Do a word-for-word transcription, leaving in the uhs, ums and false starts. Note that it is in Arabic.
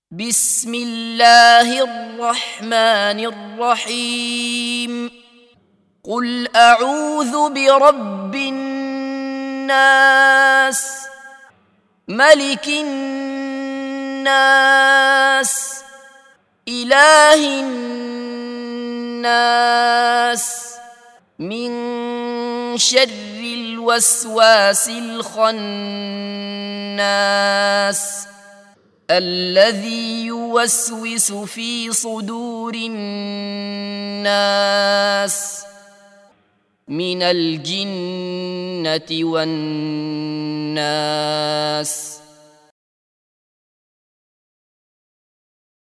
بسم الله الرحمن الرحيم قل أعوذ برب الناس ملك الناس إله الناس من شر الوسواس الخناس الذي يوسوس في صدور الناس من الجنة والناس.